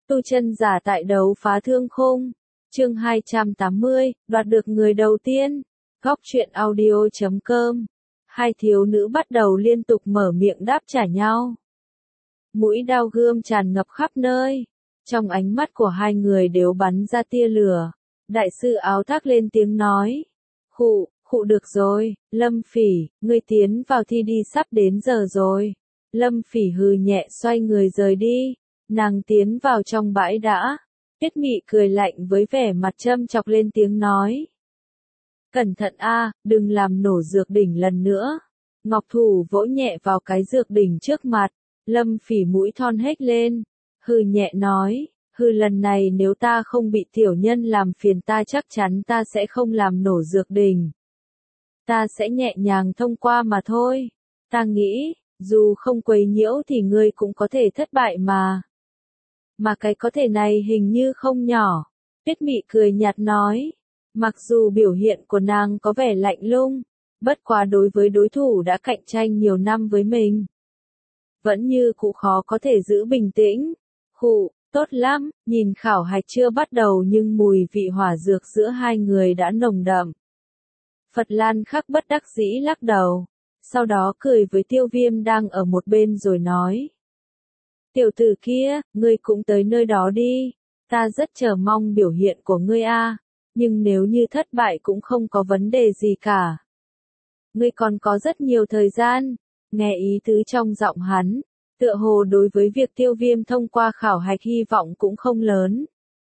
Tu chân giả tại đấu phá thương khung. Chương 280, đoạt được người đầu tiên. Góc truyện audio.com. Hai thiếu nữ bắt đầu liên tục mở miệng đáp trả nhau. Mũi đao gươm tràn ngập khắp nơi. Trong ánh mắt của hai người đều bắn ra tia lửa. Đại sư áo thác lên tiếng nói. Khụ được rồi, Lâm Phỉ, ngươi tiến vào thi đi, sắp đến giờ rồi. Lâm Phỉ hừ nhẹ xoay người rời đi. Nàng tiến vào trong bãi đã. Tiết Mị cười lạnh với vẻ mặt châm chọc lên tiếng nói. Cẩn thận a, đừng làm nổ dược đỉnh lần nữa. Ngọc thủ vỗ nhẹ vào cái dược đỉnh trước mặt. Lâm Phỉ mũi thon hếch lên. Hừ nhẹ nói. Lần này nếu ta không bị tiểu nhân làm phiền, ta chắc chắn ta sẽ không làm nổ dược đỉnh. Ta sẽ nhẹ nhàng thông qua mà thôi. Ta nghĩ, dù không quấy nhiễu thì ngươi cũng có thể thất bại mà. Mà cái có thể này hình như không nhỏ. Tiết Mị cười nhạt nói. Mặc dù biểu hiện của nàng có vẻ lạnh lùng, bất quá đối với đối thủ đã cạnh tranh nhiều năm với mình, vẫn như cũ khó có thể giữ bình tĩnh. Tốt lắm, nhìn khảo hạch chưa bắt đầu nhưng mùi vị hỏa dược giữa hai người đã nồng đậm. Phật Lan Khắc bất đắc dĩ lắc đầu, sau đó cười với Tiêu Viêm đang ở một bên rồi nói. Tiểu tử kia, ngươi cũng tới nơi đó đi, ta rất chờ mong biểu hiện của ngươi a, nhưng nếu như thất bại cũng không có vấn đề gì cả. Ngươi còn có rất nhiều thời gian, nghe ý tứ trong giọng hắn. Tựa hồ đối với việc Tiêu Viêm thông qua khảo hạch hy vọng cũng không lớn.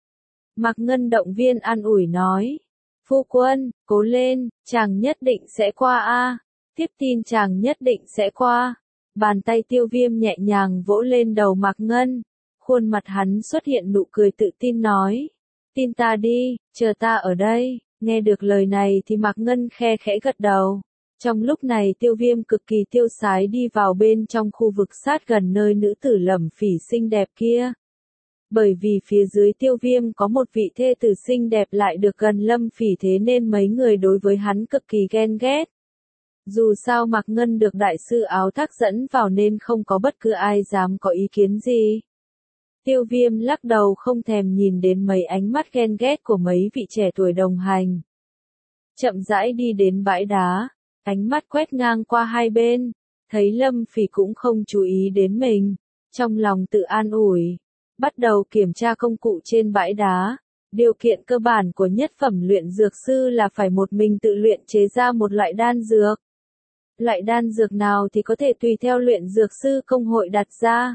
Mạc Ngân động viên an ủi nói. Phu quân, cố lên, chàng nhất định sẽ qua a. Tiếp tin chàng nhất định sẽ qua. Bàn tay Tiêu Viêm nhẹ nhàng vỗ lên đầu Mạc Ngân. Khuôn mặt hắn xuất hiện nụ cười tự tin nói. Tin ta đi, chờ ta ở đây. Nghe được lời này thì Mạc Ngân khe khẽ gật đầu. Trong lúc này Tiêu Viêm cực kỳ tiêu sái đi vào bên trong khu vực sát gần nơi nữ tử Lâm Phỉ xinh đẹp kia. Bởi vì phía dưới Tiêu Viêm có một vị thê tử xinh đẹp lại được gần Lâm Phỉ, thế nên mấy người đối với hắn cực kỳ ghen ghét. Dù sao Mạc Ngân được đại sư áo thác dẫn vào nên không có bất cứ ai dám có ý kiến gì. Tiêu Viêm lắc đầu không thèm nhìn đến mấy ánh mắt ghen ghét của mấy vị trẻ tuổi đồng hành. Chậm rãi đi đến bãi đá. Ánh mắt quét ngang qua hai bên, thấy Lâm Phỉ cũng không chú ý đến mình, trong lòng tự an ủi, bắt đầu kiểm tra công cụ trên bãi đá. Điều kiện cơ bản của nhất phẩm luyện dược sư là phải một mình tự luyện chế ra một loại đan dược. Loại đan dược nào thì có thể tùy theo luyện dược sư công hội đặt ra.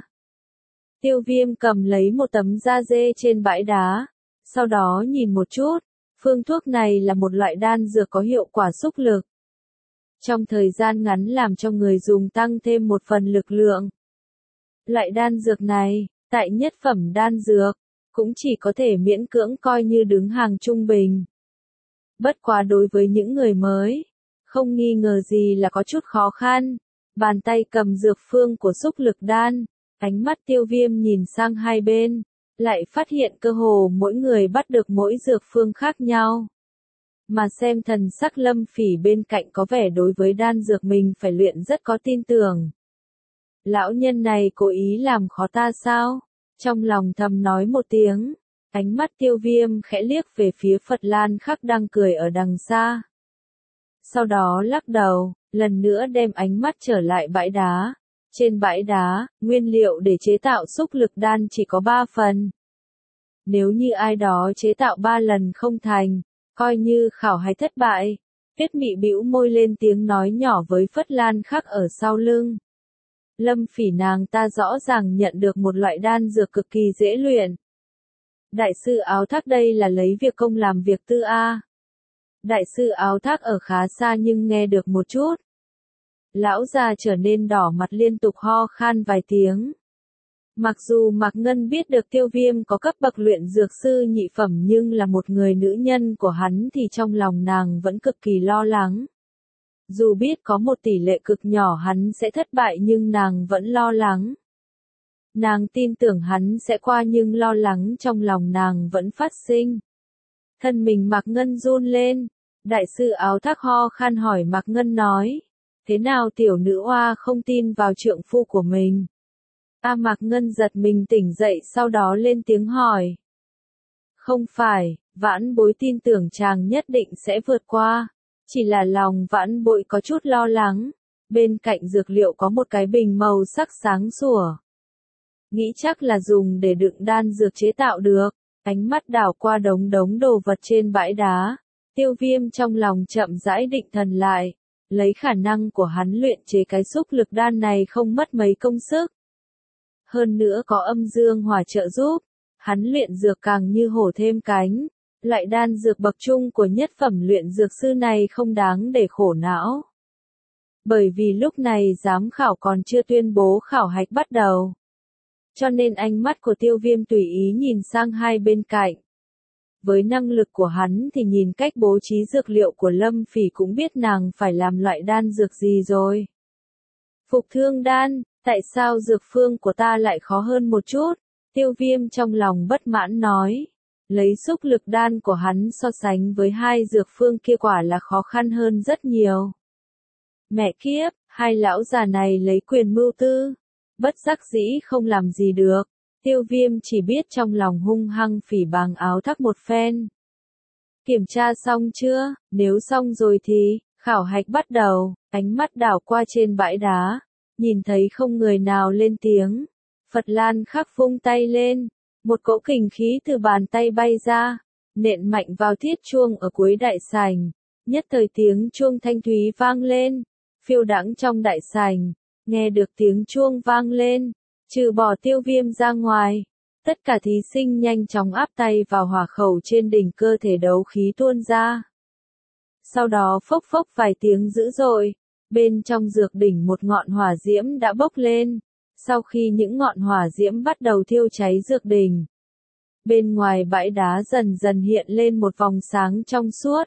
Tiêu Viêm cầm lấy một tấm da dê trên bãi đá, sau đó nhìn một chút, phương thuốc này là một loại đan dược có hiệu quả xúc lực. Trong thời gian ngắn làm cho người dùng tăng thêm một phần lực lượng. Loại đan dược này, tại nhất phẩm đan dược, cũng chỉ có thể miễn cưỡng coi như đứng hàng trung bình. Bất quá đối với những người mới, không nghi ngờ gì là có chút khó khăn. Bàn tay cầm dược phương của xúc lực đan, ánh mắt Tiêu Viêm nhìn sang hai bên, lại phát hiện cơ hồ mỗi người bắt được mỗi dược phương khác nhau. Mà xem thần sắc Lâm Phỉ bên cạnh có vẻ đối với đan dược mình phải luyện rất có tin tưởng. Lão nhân này cố ý làm khó ta sao? Trong lòng thầm nói một tiếng, ánh mắt Tiêu Viêm khẽ liếc về phía Phật Lan Khắc đang cười ở đằng xa. Sau đó lắc đầu, lần nữa đem ánh mắt trở lại bãi đá. Trên bãi đá, nguyên liệu để chế tạo xúc lực đan chỉ có 3 phần. Nếu như ai đó chế tạo 3 lần không thành, coi như khảo hạch thất bại. Tiết Mị bĩu môi lên tiếng nói nhỏ với Phất Lan Khắc ở sau lưng. Lâm Phỉ nàng ta rõ ràng nhận được một loại đan dược cực kỳ dễ luyện. Đại sư áo thác đây là lấy việc công làm việc tư a. Đại sư áo thác ở khá xa nhưng nghe được một chút. Lão già trở nên đỏ mặt liên tục ho khan vài tiếng. Mặc dù Mạc Ngân biết được Tiêu Viêm có cấp bậc luyện dược sư nhị phẩm nhưng là một người nữ nhân của hắn thì trong lòng nàng vẫn cực kỳ lo lắng. Dù biết có một tỷ lệ cực nhỏ hắn sẽ thất bại nhưng nàng vẫn lo lắng. Nàng tin tưởng hắn sẽ qua nhưng lo lắng trong lòng nàng vẫn phát sinh. Thân mình Mạc Ngân run lên. Đại sư áo thác ho khan hỏi Mạc Ngân nói. Thế nào tiểu nữ oa không tin vào trượng phu của mình? Mạc Ngân giật mình tỉnh dậy sau đó lên tiếng hỏi. Không phải, vãn bối tin tưởng chàng nhất định sẽ vượt qua. Chỉ là lòng vãn bối có chút lo lắng. Bên cạnh dược liệu có một cái bình màu sắc sáng sủa. Nghĩ chắc là dùng để đựng đan dược chế tạo được. Ánh mắt đảo qua đống đồ vật trên bãi đá. Tiêu Viêm trong lòng chậm rãi định thần lại. Lấy khả năng của hắn luyện chế cái xúc lực đan này không mất mấy công sức. Hơn nữa có âm dương hỏa trợ giúp. Hắn luyện dược càng như hổ thêm cánh. Loại đan dược bậc trung của nhất phẩm luyện dược sư này không đáng để khổ não. Bởi vì lúc này giám khảo còn chưa tuyên bố khảo hạch bắt đầu. Cho nên ánh mắt của Tiêu Viêm tùy ý nhìn sang hai bên cạnh. Với năng lực của hắn thì nhìn cách bố trí dược liệu của Lâm Phỉ cũng biết nàng phải làm loại đan dược gì rồi. Phục thương đan, tại sao dược phương của ta lại khó hơn một chút? Tiêu Viêm trong lòng bất mãn nói. Lấy xúc lực đan của hắn so sánh với hai dược phương kia quả là khó khăn hơn rất nhiều. Mẹ kiếp, hai lão già này lấy quyền mưu tư. Bất đắc dĩ không làm gì được. Tiêu Viêm chỉ biết trong lòng hung hăng phỉ bàng áo thắt một phen. Kiểm tra xong chưa? Nếu xong rồi thì, khảo hạch bắt đầu. Ánh mắt đảo qua trên bãi đá. Nhìn thấy không người nào lên tiếng. Phật Lan Khắc vung tay lên. Một cỗ kình khí từ bàn tay bay ra. Nện mạnh vào thiết chuông ở cuối đại sảnh. Nhất thời tiếng chuông thanh thúy vang lên. Phiêu đãng trong đại sảnh. Nghe được tiếng chuông vang lên. Trừ bỏ Tiêu Viêm ra ngoài. Tất cả thí sinh nhanh chóng áp tay vào hỏa khẩu trên đỉnh cơ thể đấu khí tuôn ra. Sau đó phốc phốc vài tiếng dữ dội. Bên trong dược đỉnh một ngọn hỏa diễm đã bốc lên. Sau khi những ngọn hỏa diễm bắt đầu thiêu cháy dược đỉnh. Bên ngoài bãi đá dần dần hiện lên một vòng sáng trong suốt.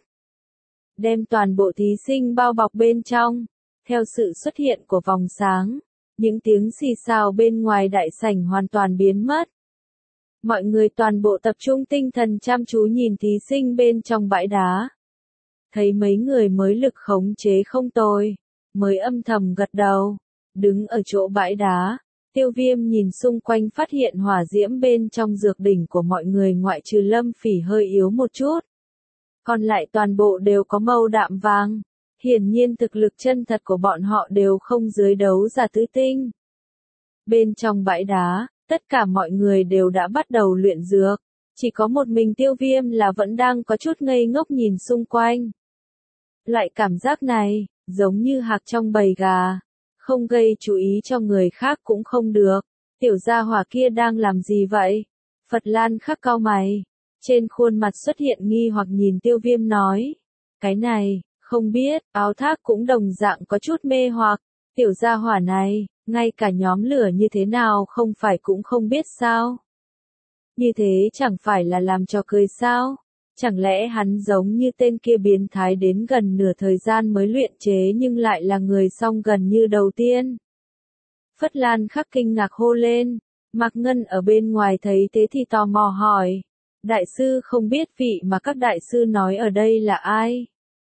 Đem toàn bộ thí sinh bao bọc bên trong. Theo sự xuất hiện của vòng sáng, những tiếng xì xào bên ngoài đại sảnh hoàn toàn biến mất. Mọi người toàn bộ tập trung tinh thần chăm chú nhìn thí sinh bên trong bãi đá. Thấy mấy người mới lực khống chế không tồi, mới âm thầm gật đầu. Đứng ở chỗ bãi đá, Tiêu Viêm nhìn xung quanh phát hiện hỏa diễm bên trong dược đỉnh của mọi người ngoại trừ Lâm Phỉ hơi yếu một chút. Còn lại toàn bộ đều có màu đạm vàng. Hiển nhiên thực lực chân thật của bọn họ đều không dưới đấu giả tứ tinh. Bên trong bãi đá, tất cả mọi người đều đã bắt đầu luyện dược. Chỉ có một mình Tiêu Viêm là vẫn đang có chút ngây ngốc nhìn xung quanh. Loại cảm giác này, giống như hạc trong bầy gà. Không gây chú ý cho người khác cũng không được. Tiểu gia hỏa kia đang làm gì vậy? Phật Lan Khắc cau mày. Trên khuôn mặt xuất hiện nghi hoặc nhìn Tiêu Viêm nói. Cái này, không biết, áo thác cũng đồng dạng có chút mê hoặc. Tiểu gia hỏa này, ngay cả nhóm lửa như thế nào không phải cũng không biết sao? Như thế chẳng phải là làm trò cười sao? Chẳng lẽ hắn giống như tên kia biến thái đến gần nửa thời gian mới luyện chế nhưng lại là người xong gần như đầu tiên? Phất Lan Khắc kinh ngạc hô lên. Mạc Ngân ở bên ngoài thấy thế thì tò mò hỏi. Đại sư không biết vị mà các đại sư nói ở đây là ai?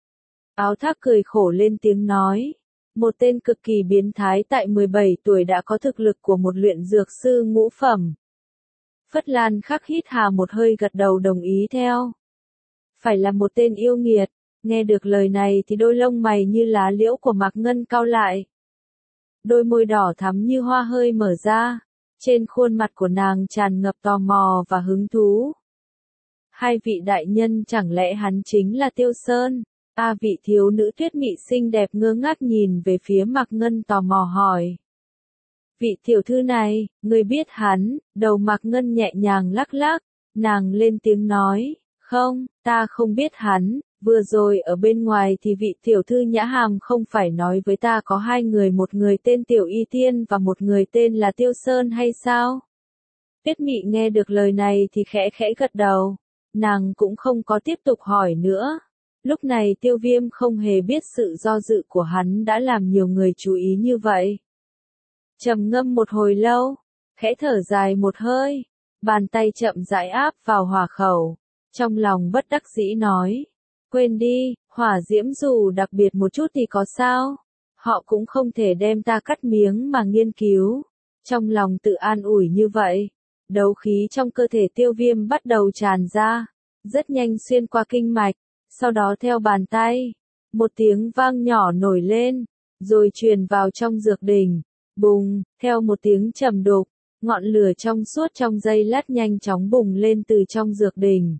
Áo thác cười khổ lên tiếng nói. Một tên cực kỳ biến thái tại 17 tuổi đã có thực lực của một luyện dược sư ngũ phẩm. Phất Lan Khắc hít hà một hơi gật đầu đồng ý theo. Phải là một tên yêu nghiệt. Nghe được lời này thì đôi lông mày như lá liễu của Mạc Ngân cau lại. Đôi môi đỏ thắm như hoa hơi mở ra. Trên khuôn mặt của nàng tràn ngập tò mò và hứng thú. Hai vị đại nhân chẳng lẽ hắn chính là Tiêu Sơn? Vị thiếu nữ tuyết mị xinh đẹp ngơ ngác nhìn về phía Mạc Ngân tò mò hỏi. Vị tiểu thư này, người biết hắn? Đầu Mạc Ngân nhẹ nhàng lắc lắc, nàng lên tiếng nói, không, ta không biết hắn, vừa rồi ở bên ngoài thì vị tiểu thư Nhã Hàm không phải nói với ta có hai người, một người tên Tiểu Y Tiên và một người tên là Tiêu Sơn hay sao? Tuyết mị nghe được lời này thì khẽ khẽ gật đầu, nàng cũng không có tiếp tục hỏi nữa. Lúc này Tiêu Viêm không hề biết sự do dự của hắn đã làm nhiều người chú ý như vậy. Trầm ngâm một hồi lâu, khẽ thở dài một hơi, bàn tay chậm rãi áp vào hỏa khẩu, trong lòng bất đắc dĩ nói, quên đi, hỏa diễm dù đặc biệt một chút thì có sao, họ cũng không thể đem ta cắt miếng mà nghiên cứu, Trong lòng tự an ủi như vậy, đấu khí trong cơ thể Tiêu Viêm bắt đầu tràn ra, rất nhanh xuyên qua kinh mạch, sau đó theo bàn tay, một tiếng vang nhỏ nổi lên, rồi truyền vào trong dược đỉnh, bùng, theo một tiếng trầm đục, ngọn lửa trong suốt trong giây lát nhanh chóng bùng lên từ trong dược đỉnh.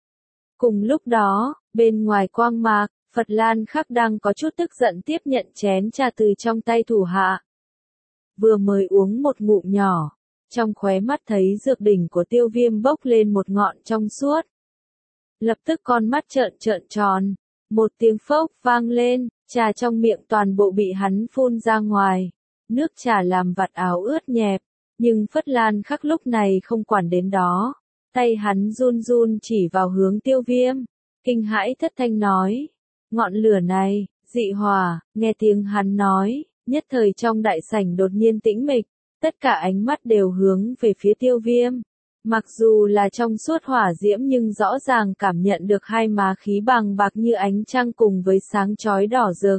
Cùng lúc đó, bên ngoài quang mạc, Phật Lan Khắc đang có chút tức giận tiếp nhận chén trà từ trong tay thủ hạ. Vừa mới uống một ngụm nhỏ, trong khóe mắt thấy dược đỉnh của Tiêu Viêm bốc lên một ngọn trong suốt. Lập tức con mắt trợn trợn tròn, một tiếng phốc vang lên, trà trong miệng toàn bộ bị hắn phun ra ngoài. Nước trà làm vạt áo ướt nhẹp, nhưng Phất Lan Khắc lúc này không quản đến đó. Tay hắn run run chỉ vào hướng Tiêu Viêm, kinh hãi thất thanh nói. Ngọn lửa này, dị hỏa, nghe tiếng hắn nói, nhất thời trong đại sảnh đột nhiên tĩnh mịch, tất cả ánh mắt đều hướng về phía Tiêu Viêm. Mặc dù là trong suốt hỏa diễm nhưng rõ ràng cảm nhận được hai má khí bàng bạc như ánh trăng cùng với sáng chói đỏ rực.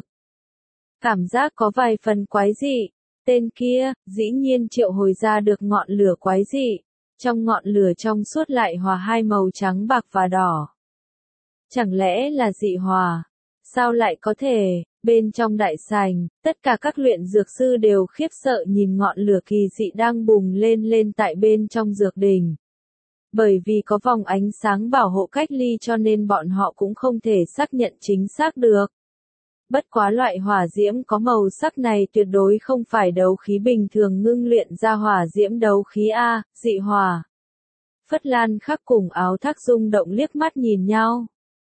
Cảm giác có vài phần quái dị, tên kia, dĩ nhiên triệu hồi ra được ngọn lửa quái dị. Trong ngọn lửa trong suốt lại hòa hai màu trắng bạc và đỏ. Chẳng lẽ là dị hỏa? Sao lại có thể? Bên trong đại sảnh, tất cả các luyện dược sư đều khiếp sợ nhìn ngọn lửa kỳ dị đang bùng lên tại bên trong dược đỉnh. Bởi vì có vòng ánh sáng bảo hộ cách ly cho nên bọn họ cũng không thể xác nhận chính xác được. Bất quá loại hỏa diễm có màu sắc này tuyệt đối không phải đấu khí bình thường ngưng luyện ra hỏa diễm đấu khí A, dị hỏa. Phất Lan Khắc cùng Áo Thác rung động liếc mắt nhìn nhau.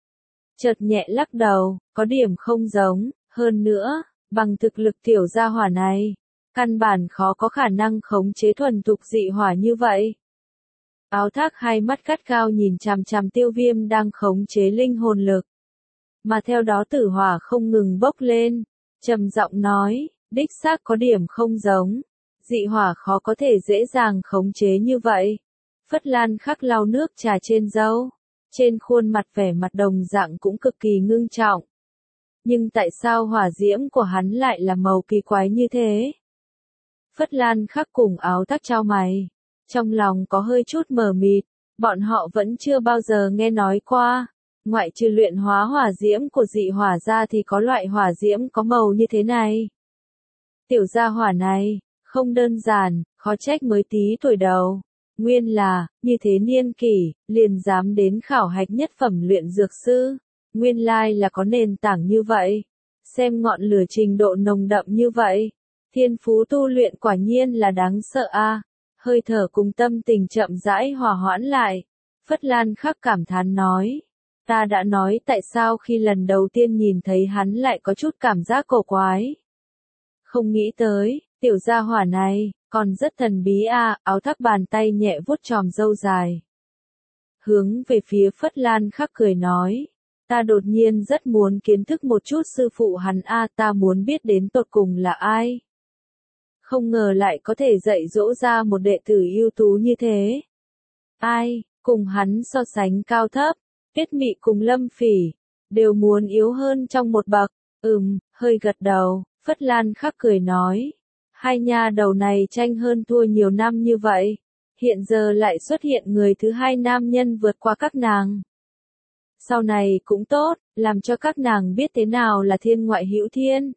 Chợt nhẹ lắc đầu, có điểm không giống, hơn nữa, bằng thực lực tiểu gia hỏa này, căn bản khó có khả năng khống chế thuần thục dị hỏa như vậy. Áo Thác hai mắt gắt gao nhìn chằm chằm Tiêu Viêm đang khống chế linh hồn lực. Mà theo đó tử hỏa không ngừng bốc lên, trầm giọng nói, đích xác có điểm không giống, dị hỏa khó có thể dễ dàng khống chế như vậy. Phất Lan Khắc lau nước trà trên râu, trên khuôn mặt vẻ mặt đồng dạng cũng cực kỳ ngưng trọng. Nhưng tại sao hỏa diễm của hắn lại là màu kỳ quái như thế? Phất Lan Khắc cùng Áo Thác chau mày, trong lòng có hơi chút mờ mịt, bọn họ vẫn chưa bao giờ nghe nói qua. Ngoại trừ luyện hóa hỏa diễm của dị hỏa ra thì có loại hỏa diễm có màu như thế này. Tiểu gia hỏa này, không đơn giản, khó trách mới tí tuổi đầu. Nguyên là, như thế niên kỷ, liền dám đến khảo hạch nhất phẩm luyện dược sư. Nguyên lai là có nền tảng như vậy. Xem ngọn lửa trình độ nồng đậm như vậy. Thiên phú tu luyện quả nhiên là đáng sợ a. Hơi thở cùng tâm tình chậm rãi hòa hoãn lại. Phất Lan Khắc cảm thán nói. Ta đã nói tại sao khi lần đầu tiên nhìn thấy hắn lại có chút cảm giác cổ quái. Không nghĩ tới, tiểu gia hỏa này, còn rất thần bí a. Áo Thác bàn tay nhẹ vuốt chòm râu dài. Hướng về phía Phất Lan Khắc cười nói. Ta đột nhiên rất muốn kiến thức một chút sư phụ hắn a, ta muốn biết đến tột cùng là ai. Không ngờ lại có thể dạy dỗ ra một đệ tử ưu tú như thế. Ai, cùng hắn so sánh cao thấp. Tuyết Mị cùng Lâm Phỉ, đều muốn yếu hơn trong một bậc. Hơi gật đầu, Phất Lan Khắc cười nói. Hai nha đầu này tranh hơn thua nhiều năm như vậy. Hiện giờ lại xuất hiện người thứ hai nam nhân vượt qua các nàng. Sau này cũng tốt, làm cho các nàng biết thế nào là thiên ngoại hữu thiên.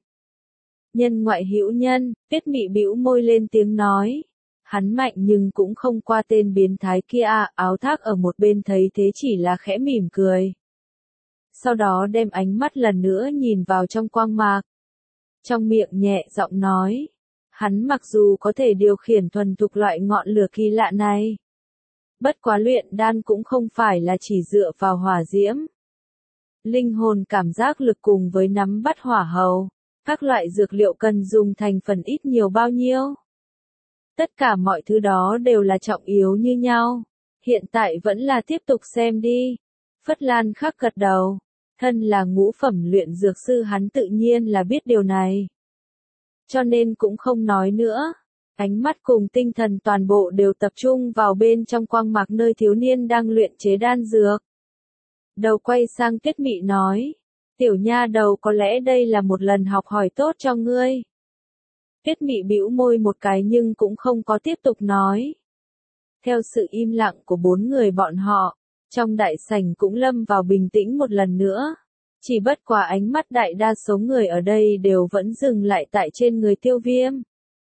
Nhân ngoại hữu nhân, Tuyết Mị bĩu môi lên tiếng nói. Hắn mạnh nhưng cũng không qua tên biến thái kia à. Áo Thác ở một bên thấy thế chỉ là khẽ mỉm cười. Sau đó đem ánh mắt lần nữa nhìn vào trong quang mạc. Trong miệng nhẹ giọng nói. Hắn mặc dù có thể điều khiển thuần thục loại ngọn lửa kỳ lạ này. Bất quá luyện đan cũng không phải là chỉ dựa vào hỏa diễm. Linh hồn cảm giác lực cùng với nắm bắt hỏa hầu. Các loại dược liệu cần dùng thành phần ít nhiều bao nhiêu. Tất cả mọi thứ đó đều là trọng yếu như nhau. Hiện tại vẫn là tiếp tục xem đi. Phất Lan Khắc gật đầu. Thân là ngũ phẩm luyện dược sư hắn tự nhiên là biết điều này. Cho nên cũng không nói nữa. Ánh mắt cùng tinh thần toàn bộ đều tập trung vào bên trong quang mạc nơi thiếu niên đang luyện chế đan dược. Đầu quay sang Tuyết Mị nói. Tiểu nha đầu có lẽ đây là một lần học hỏi tốt cho ngươi. Tuyết Mị bĩu môi một cái nhưng cũng không có tiếp tục nói. Theo sự im lặng của bốn người bọn họ, trong đại sảnh cũng lâm vào bình tĩnh một lần nữa. Chỉ bất quá ánh mắt đại đa số người ở đây đều vẫn dừng lại tại trên người Tiêu Viêm.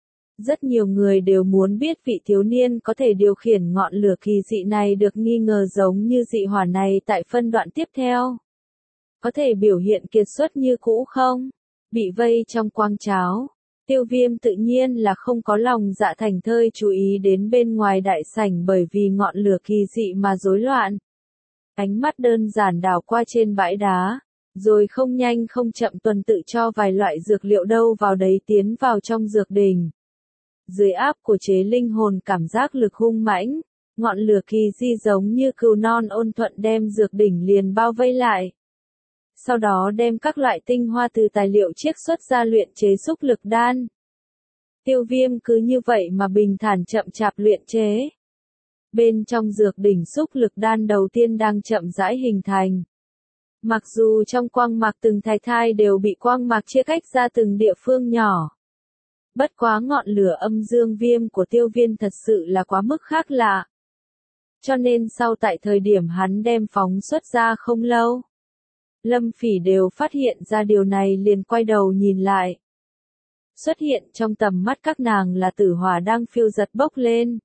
Rất nhiều người đều muốn biết vị thiếu niên có thể điều khiển ngọn lửa kỳ dị này được nghi ngờ giống như dị hỏa này tại phân đoạn tiếp theo. Có thể biểu hiện kiệt xuất như cũ không? Bị vây trong quang cháo, Tiêu Viêm tự nhiên là không có lòng dạ thành thơi chú ý đến bên ngoài đại sảnh bởi vì ngọn lửa kỳ dị mà rối loạn. Ánh mắt đơn giản đảo qua trên bãi đá, rồi không nhanh không chậm tuần tự cho vài loại dược liệu đâu vào đấy tiến vào trong dược đỉnh. Dưới áp của chế linh hồn cảm giác lực hung mãnh, ngọn lửa kỳ di giống như cừu non ôn thuận đem dược đỉnh liền bao vây lại. Sau đó đem các loại tinh hoa từ tài liệu chiết xuất ra luyện chế xúc lực đan. Tiêu Viêm cứ như vậy mà bình thản chậm chạp luyện chế. Bên trong dược đỉnh xúc lực đan đầu tiên đang chậm rãi hình thành. Mặc dù trong quang mạc từng thai đều bị quang mạc chia cách ra từng địa phương nhỏ. Bất quá ngọn lửa âm dương viêm của Tiêu Viêm thật sự là quá mức khác lạ. Cho nên sau tại thời điểm hắn đem phóng xuất ra không lâu, Lâm Phỉ đều phát hiện ra điều này liền quay đầu nhìn lại. Xuất hiện trong tầm mắt các nàng là tử hỏa đang phiêu giật bốc lên.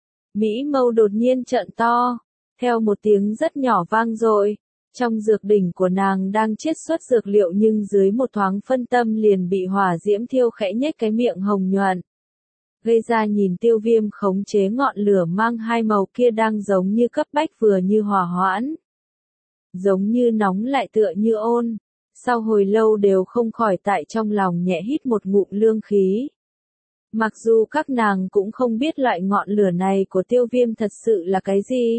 Mỹ mâu đột nhiên trợn to, theo một tiếng rất nhỏ vang dội. Trong dược đỉnh của nàng đang chiết xuất dược liệu nhưng dưới một thoáng phân tâm liền bị hỏa diễm thiêu khẽ nhếch cái miệng hồng nhuận. Gây ra nhìn Tiêu Viêm khống chế ngọn lửa mang hai màu kia đang giống như cấp bách vừa như hỏa hoãn. Giống như nóng lại tựa như ôn. Sau hồi lâu đều không khỏi tại trong lòng nhẹ hít một ngụm lương khí. Mặc dù các nàng cũng không biết loại ngọn lửa này của Tiêu Viêm thật sự là cái gì.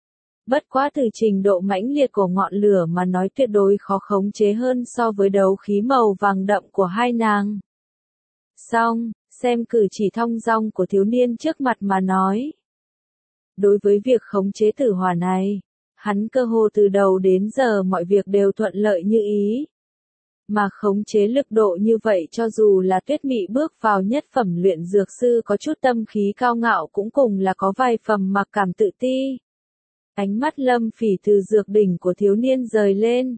Bất quá từ trình độ mãnh liệt của ngọn lửa mà nói tuyệt đối khó khống chế hơn so với đấu khí màu vàng đậm của hai nàng. Xong, xem cử chỉ thong dong của thiếu niên trước mặt mà nói. Đối với việc khống chế tử hỏa này, hắn cơ hồ từ đầu đến giờ mọi việc đều thuận lợi như ý. Mà khống chế lực độ như vậy cho dù là Tuyết Mị bước vào nhất phẩm luyện dược sư có chút tâm khí cao ngạo cũng cùng là có vài phẩm mặc cảm tự ti. Ánh mắt Lâm Phỉ từ dược đỉnh của thiếu niên rời lên.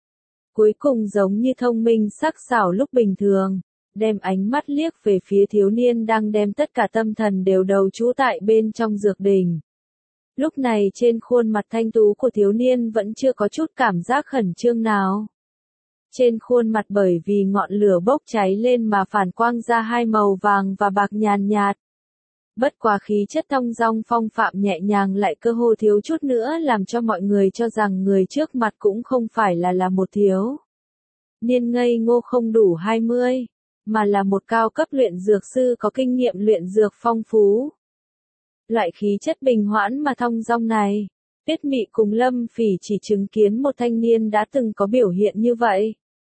Cuối cùng giống như thông minh sắc sảo lúc bình thường, đem ánh mắt liếc về phía thiếu niên đang đem tất cả tâm thần đều đầu trú tại bên trong dược đỉnh. Lúc này trên khuôn mặt thanh tú của thiếu niên vẫn chưa có chút cảm giác khẩn trương nào. Trên khuôn mặt bởi vì ngọn lửa bốc cháy lên mà phản quang ra hai màu vàng và bạc nhàn nhạt. Bất quá khí chất thong dong phong phạm nhẹ nhàng lại cơ hồ thiếu chút nữa làm cho mọi người cho rằng người trước mặt cũng không phải là một thiếu niên ngây ngô không đủ 20, mà là một cao cấp luyện dược sư có kinh nghiệm luyện dược phong phú. Loại khí chất bình hoãn mà thong dong này, Tuyết Mị cùng Lâm Phỉ chỉ chứng kiến một thanh niên đã từng có biểu hiện như vậy.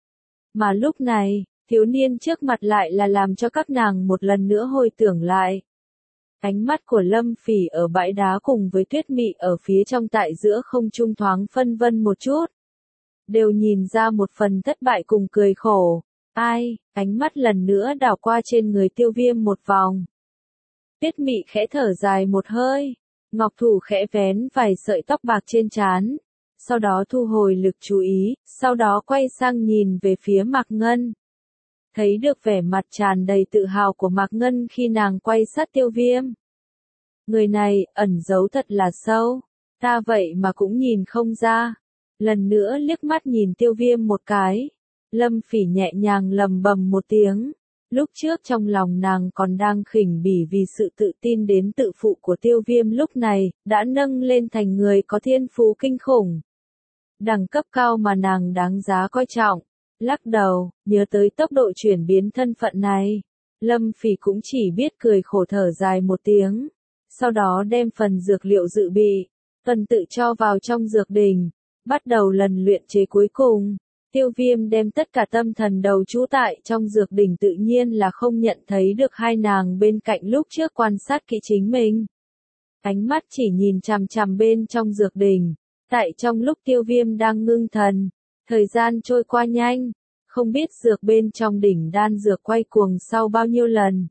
Mà lúc này, thiếu niên trước mặt lại là làm cho các nàng một lần nữa hồi tưởng lại. Ánh mắt của Lâm Phỉ ở bãi đá cùng với Tuyết Mị ở phía trong tại giữa không trung thoáng phân vân một chút. Đều nhìn ra một phần thất bại cùng cười khổ. Ai, ánh mắt lần nữa đảo qua trên người Tiêu Viêm một vòng. Tuyết Mị khẽ thở dài một hơi, ngọc thủ khẽ vén vài sợi tóc bạc trên trán. Sau đó thu hồi lực chú ý, sau đó quay sang nhìn về phía Mạc Ngân. Thấy được vẻ mặt tràn đầy tự hào của Mạc Ngân khi nàng quay sát Tiêu Viêm. Người này, ẩn giấu thật là sâu, ta vậy mà cũng nhìn không ra. Lần nữa liếc mắt nhìn Tiêu Viêm một cái, Lâm Phỉ nhẹ nhàng lầm bầm một tiếng. Lúc trước trong lòng nàng còn đang khỉnh bỉ vì sự tự tin đến tự phụ của Tiêu Viêm lúc này, đã nâng lên thành người có thiên phú kinh khủng. Đẳng cấp cao mà nàng đáng giá coi trọng. Lắc đầu, nhớ tới tốc độ chuyển biến thân phận này. Lâm Phỉ cũng chỉ biết cười khổ thở dài một tiếng. Sau đó đem phần dược liệu dự bị, tuần tự cho vào trong dược đỉnh. Bắt đầu lần luyện chế cuối cùng. Tiêu Viêm đem tất cả tâm thần đầu trú tại trong dược đỉnh tự nhiên là không nhận thấy được hai nàng bên cạnh lúc trước quan sát kỹ chính mình. Ánh mắt chỉ nhìn chằm chằm bên trong dược đỉnh. Tại trong lúc Tiêu Viêm đang ngưng thần, thời gian trôi qua nhanh, Không biết dược bên trong đỉnh đan dược quay cuồng sau bao nhiêu lần.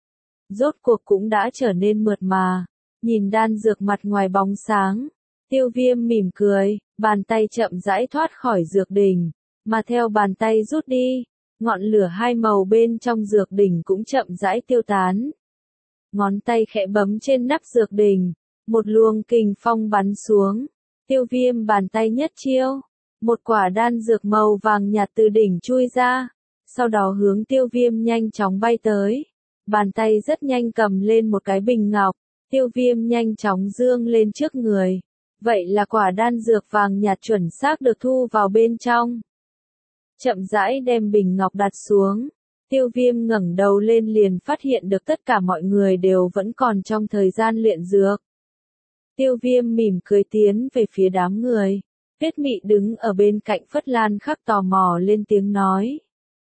Rốt cuộc cũng đã trở nên mượt mà. Nhìn đan dược mặt ngoài bóng sáng. Tiêu Viêm mỉm cười, bàn tay chậm rãi thoát khỏi dược đỉnh, mà theo bàn tay rút đi, ngọn lửa hai màu bên trong dược đỉnh cũng chậm rãi tiêu tán. Ngón tay khẽ bấm trên nắp dược đỉnh, một luồng kình phong bắn xuống. Tiêu Viêm bàn tay nhất chiêu, một quả đan dược màu vàng nhạt từ đỉnh chui ra, sau đó hướng Tiêu Viêm nhanh chóng bay tới. Bàn tay rất nhanh cầm lên một cái bình ngọc, Tiêu Viêm nhanh chóng dương lên trước người. Vậy là quả đan dược vàng nhạt chuẩn xác được thu vào bên trong. Chậm rãi đem bình ngọc đặt xuống, Tiêu Viêm ngẩng đầu lên liền phát hiện được tất cả mọi người đều vẫn còn trong thời gian luyện dược. Tiêu Viêm mỉm cười tiến về phía đám người. Tuyết Mị đứng ở bên cạnh Phất Lan Khắc tò mò lên tiếng nói.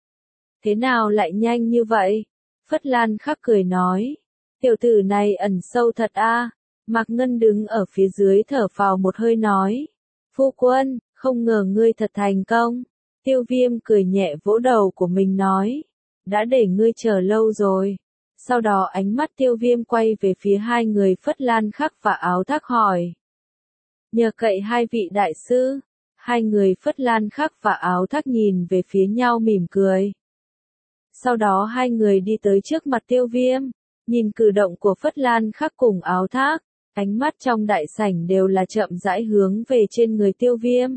Thế nào lại nhanh như vậy? Phất Lan Khắc cười nói. Tiểu tử này ẩn sâu thật a. Mạc Ngân đứng ở phía dưới thở phào một hơi nói. Phu quân, không ngờ ngươi thật thành công. Tiêu Viêm cười nhẹ vỗ đầu của mình nói. Đã để ngươi chờ lâu rồi. Sau đó ánh mắt Tiêu Viêm quay về phía hai người Phất Lan Khắc và Áo Thác hỏi. Nhờ cậy hai vị đại sư, hai người Phất Lan Khắc và Áo Thác nhìn về phía nhau mỉm cười. Sau đó hai người đi tới trước mặt Tiêu Viêm, nhìn cử động của Phất Lan Khắc cùng Áo Thác, ánh mắt trong đại sảnh đều là chậm rãi hướng về trên người Tiêu Viêm.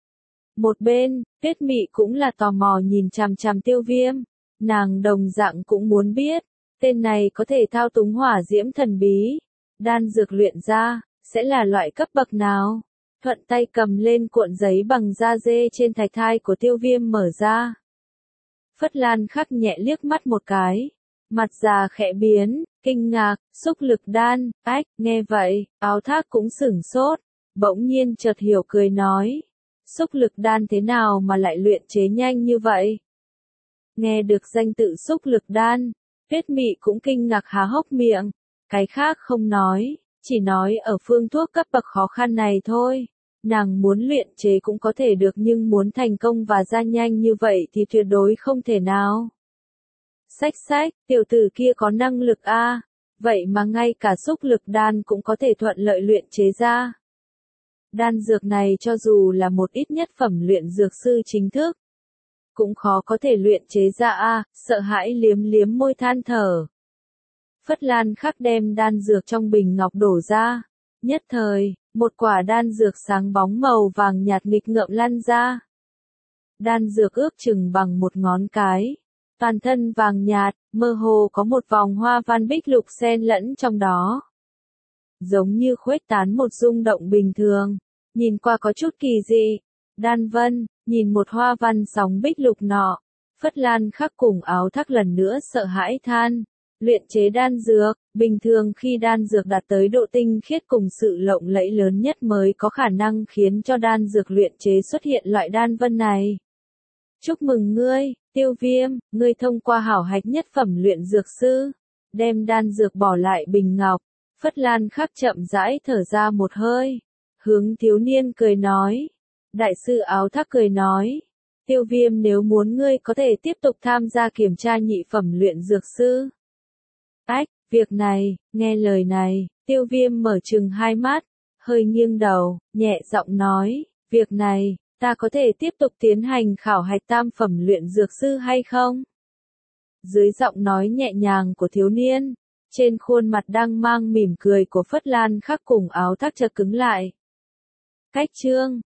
Một bên, Tuyết Mị cũng là tò mò nhìn chằm chằm Tiêu Viêm, nàng đồng dạng cũng muốn biết, tên này có thể thao túng hỏa diễm thần bí, đan dược luyện ra, sẽ là loại cấp bậc nào? Thuận tay cầm lên cuộn giấy bằng da dê trên thạch thai của Tiêu Viêm mở ra. Phất Lan Khắc nhẹ liếc mắt một cái, mặt già khẽ biến, kinh ngạc, xúc lực đan, ách, nghe vậy, Áo Thác cũng sửng sốt, bỗng nhiên chợt hiểu cười nói. Xúc lực đan thế nào mà lại luyện chế nhanh như vậy? Nghe được danh tự xúc lực đan, Tuyết Mị cũng kinh ngạc há hốc miệng, cái khác không nói, chỉ nói ở phương thuốc cấp bậc khó khăn này thôi. Nàng muốn luyện chế cũng có thể được nhưng muốn thành công và ra nhanh như vậy thì tuyệt đối không thể nào. Xách, tiểu tử kia có năng lực a, vậy mà ngay cả xúc lực đan cũng có thể thuận lợi luyện chế ra. Đan dược này cho dù là một ít nhất phẩm luyện dược sư chính thức, cũng khó có thể luyện chế ra a, sợ hãi liếm liếm môi than thở. Phất Lan Khắc đem đan dược trong bình ngọc đổ ra, nhất thời, một quả đan dược sáng bóng màu vàng nhạt nghịch ngợm lăn ra. Đan dược ước chừng bằng một ngón cái, toàn thân vàng nhạt, mơ hồ có một vòng hoa văn bích lục xen lẫn trong đó. Giống như khuếch tán một rung động bình thường, nhìn qua có chút kỳ dị. Đan Vân, nhìn một hoa văn sóng bích lục nọ, Phất Lan Khắc cùng Áo Thác lần nữa sợ hãi than. Luyện chế đan dược, bình thường khi đan dược đạt tới độ tinh khiết cùng sự lộng lẫy lớn nhất mới có khả năng khiến cho đan dược luyện chế xuất hiện loại đan vân này. Chúc mừng ngươi, Tiêu Viêm, ngươi thông qua khảo hạch nhất phẩm luyện dược sư, đem đan dược bỏ lại bình ngọc. Phất Lan Khắc chậm rãi thở ra một hơi, hướng thiếu niên cười nói. Đại sư Áo Thác cười nói, Tiêu Viêm nếu muốn ngươi có thể tiếp tục tham gia kiểm tra nhị phẩm luyện dược sư. Ách, việc này, nghe lời này, Tiêu Viêm mở trừng hai mắt, hơi nghiêng đầu, nhẹ giọng nói, việc này, ta có thể tiếp tục tiến hành khảo hạch tam phẩm luyện dược sư hay không? Dưới giọng nói nhẹ nhàng của thiếu niên, trên khuôn mặt đang mang mỉm cười của Phất Lan Khắc cùng Áo Thác chợt cứng lại. Cách chương